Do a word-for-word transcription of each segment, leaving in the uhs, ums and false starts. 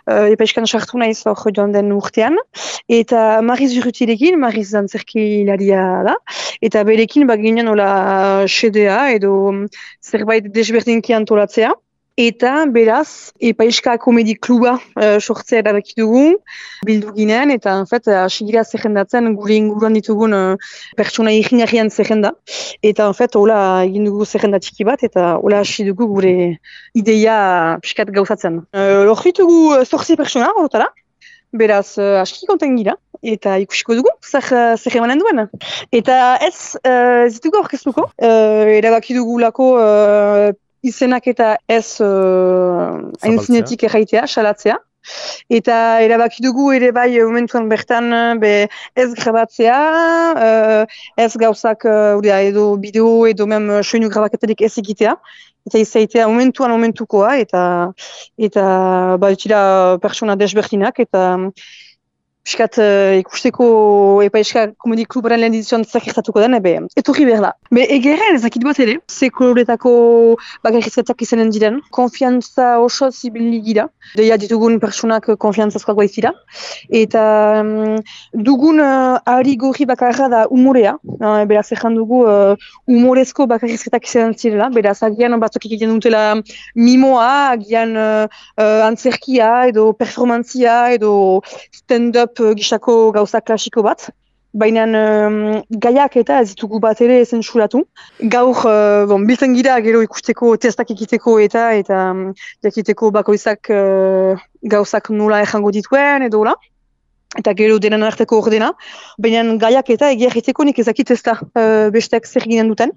uh, epaiskan sartu naiz hor joan den urtean, eta Mariz Urrutirekin, Mariz dantzerkilaria da, eta berekin baginen hola xedea edo zerbait desberdinki antolatzea. Eta beraz, Epaiska Komedi Kluba uh, sortzea erabaki dugu, bildu ginen, eta en fait, hasi gira zerrendatzen gure inguruan ditugun uh, pertsona irinarian zerrenda. Eta en fait, hola egin dugu zerrenda txiki bat, eta hola hasi dugu gure ideia piskat gauzatzen. Uh, Lor ditugu zortzi pertsona, horotara, beraz, uh, aski konten gira, eta ikusiko dugu, zer, zer emanen duen. Eta ez, uh, ez ditugu orkestuko, uh, erabaki dugulako uh, izenak eta ez hain uh, zinetik erraitea, salatzea. Eta erabaki dugu ere bai momentuan bertan be ez grabatzea, uh, ez gauzak uh, edo bideo edo mem soinu grabaketarik ez egitea. Eta izaitea momentuan momentukoa eta eta baitira persona desberdinak eta piskat uh, ikusteko Epaiska Komedi Klubaren lehen edizioan zakertatuko den, ebe, etorri behar da. Be, egerren ezakit bat ere, ze koloretako bakarrizketak izanen diren, konfiantza oso zibili gira, deia ditugun personak konfiantzazkoak baitira, eta um, dugun uh, ari gorri bakarra da umorea, uh, beraz ezan dugu uh, umorezko bakarrizketak izanen zirela, beraz agian batzuk egiten dutela mimoa, agian uh, uh, antzerkia edo performantzia edo stand-up gisako gauza klasiko bat, baina um, gaiak eta ez ditugu bat ere zensuratu. Gaur, uh, bon, biltzen gira gero ikusteko testak ekiteko eta eta um, jakiteko bakoitzak uh, gauzak nola errango dituen edo la. Eta gero denen arteko ordena, baina gaiak eta egia egiteko nik ezakit ez da uh, besteak zer ginen duten.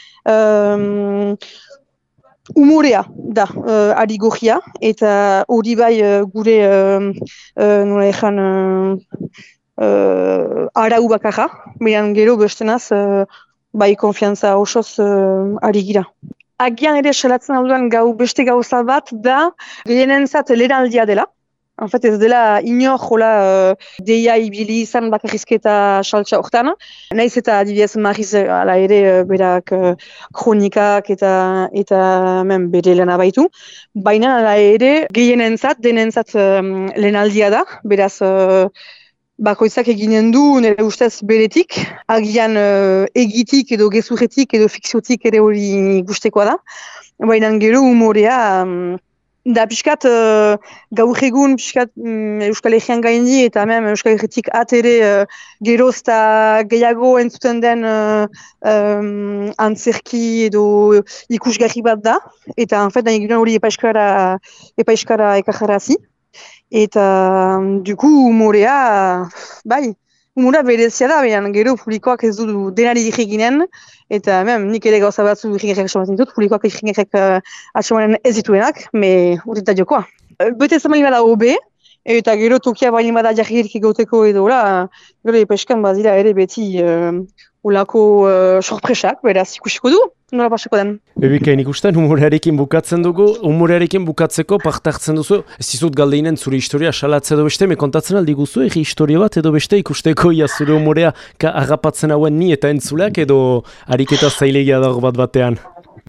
Um, Umorea da uh, ari gorria, eta hori bai uh, gure uh, uh, nola ezan uh, uh, arau bakarra, baina gero bestenaz uh, bai konfiantza osoz uh, ari gira. Agian ere salatzen alduan gau beste gauza bat da gehienentzat lehenaldia dela. En fait, ez dela inor jola uh, deia ibili izan bakarrizketa saltsa hortan. Naiz eta adibidez Mariz ala ere uh, berak uh, kronikak eta eta men bere lana baitu. Baina ala ere gehienentzat, denentzat um, lehenaldia da. Beraz, uh, bakoitzak eginen du nire ustez beretik. Agian uh, egitik edo gezurretik edo fikziotik ere hori gustekoa da. Baina gero umorea... Um, Da piskat uh, gaur egun piskat um, Euskal Herrian gaindi eta mem Euskal Herritik atere uh, geroz eta gehiago entzuten den uh, um, antzerki edo ikusgarri bat da. Eta en fait, da egiten hori epaiskara, epaiskara ekarjarazi. Eta um, duku umorea, bai, umorea berezia da, baina gero publikoak ez du denari eginen. Eta mem, nik ere gauza batzu irringerrek asomatzen ditut, publikoak irringerrek uh, asomanen ez dituenak, me urteta jokoa. Bete zamani bada hobe, eta gero tokia baina bada jarririk egoteko edo, la, gero epaiskan bazira ere beti uh, ulako uh, sorpresak, beraz ikusiko du, nola pasako den. Ebikain ikusten, humorearekin bukatzen dugu, humorearekin bukatzeko partartzen duzu, ez dizut galdeinen zure historia salatzea edo beste, me kontatzen aldi guzu, egi historia bat edo beste ikusteko ia zure humorea ka agapatzen hauen ni eta entzuleak edo ariketa zailegia dago bat batean?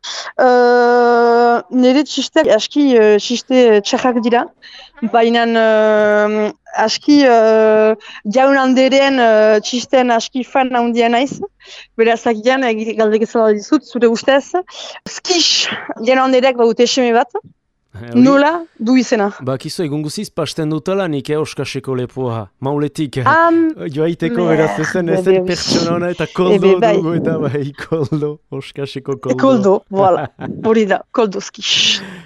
Uh, nire txisteak aski uh, txiste txarrak dira, baina uh, aski uh, jaun handeren uh, txisten aski fan handia naiz. Beraz agian, galdekezala dizut, zure ustez, skish jaun handerek baute eseme bat, nola du izena. Bakizu, egun guziz pasten dutala nik Oskaseko lepoa, mauletik. Um, Joaiteko beraz ezen, ezen pertsona hona eta koldo dugu eta bai, koldo, Oskaseko koldo. Koldo, voilà, hori da, koldo skish.